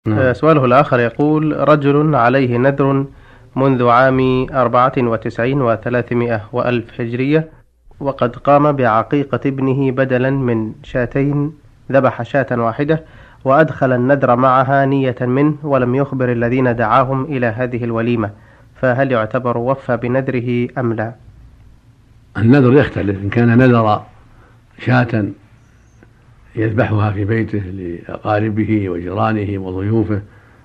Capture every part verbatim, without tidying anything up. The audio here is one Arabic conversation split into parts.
نعم. سؤاله الآخر يقول: رجل عليه نذر منذ عام أربعة وتسعين وثلاثمائة وألف هجرية، وقد قام بعقيقة ابنه بدلا من شاتين، ذبح شاة واحدة وأدخل النذر معها نية منه، ولم يخبر الذين دعاهم إلى هذه الوليمة، فهل يعتبر وفى بنذره أم لا؟ النذر يختلف، إن كان نذر شاة يذبحها في بيته لأقاربه وجيرانه وضيوفه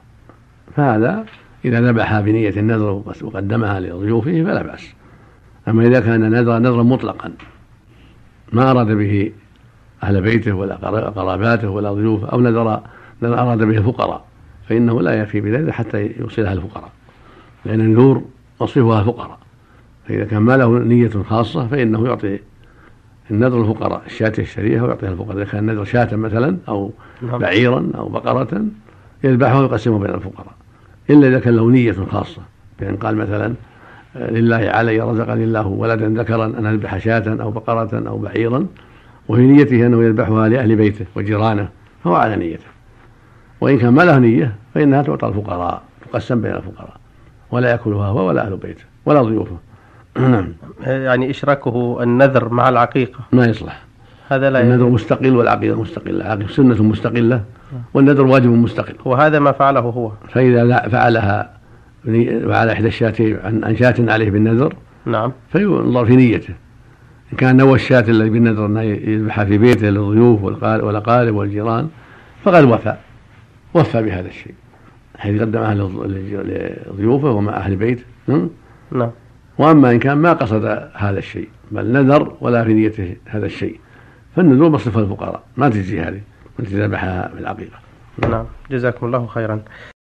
فهذا إذا ذبحها بنية النذر وقدمها لضيوفه فلا بأس. أما إذا كان نذر نذرا مطلقا ما أراد به أهل بيته ولا قراباته ولا ضيوفه، أو نذر نذر أراد به الفقراء، فإنه لا يكفي بذلك حتى يوصلها الفقراء، لأن النذور نصفها الفقراء. فإذا كان ما له نية خاصة فإنه يعطي النذر الفقراء، الشاة الشريفة ويعطيها الفقراء. إذا كان النذر شاة مثلا أو بعيرا أو بقرة يذبحها ويقسمها بين الفقراء، إلا إذا كان له نية خاصة، بأن قال مثلا لله علي رزقني الله ولدا ذكرا أن أذبح شاة أو بقرة أو بعيرا، وفي نيته أنه يذبحها لأهل بيته وجيرانه فهو على نيته. وإن كان ما له نية فإنها تعطى الفقراء، تقسم بين الفقراء، ولا يأكلها هو ولا أهل بيته ولا ضيوفه. يعني إشراكه النذر مع العقيقة ما يصلح، هذا لا النذر مستقل والعقيقة مستقلة، العقيقة سنة مستقلة والنذر واجب مستقل، وهذا ما فعله هو. فإذا فعلها فعل إحدى الشاتين عن شاة عليه بالنذر نعم فينظر في نيته، إن كان نوى الشاة الذي بالنذر أنه يذبحها في بيته للضيوف والأقارب والجيران فقد وفى وفى بهذا الشيء، حيث قدمها لضيوفه ومع أهل بيته. نعم. وأما إن كان ما قصد هذا الشيء بل نذر ولا في نيته هذا الشيء فالنذور مصرف الفقراء، ما تجزي هذه التي ذبحها بالعقيقة. نعم، جزاكم الله خيرا.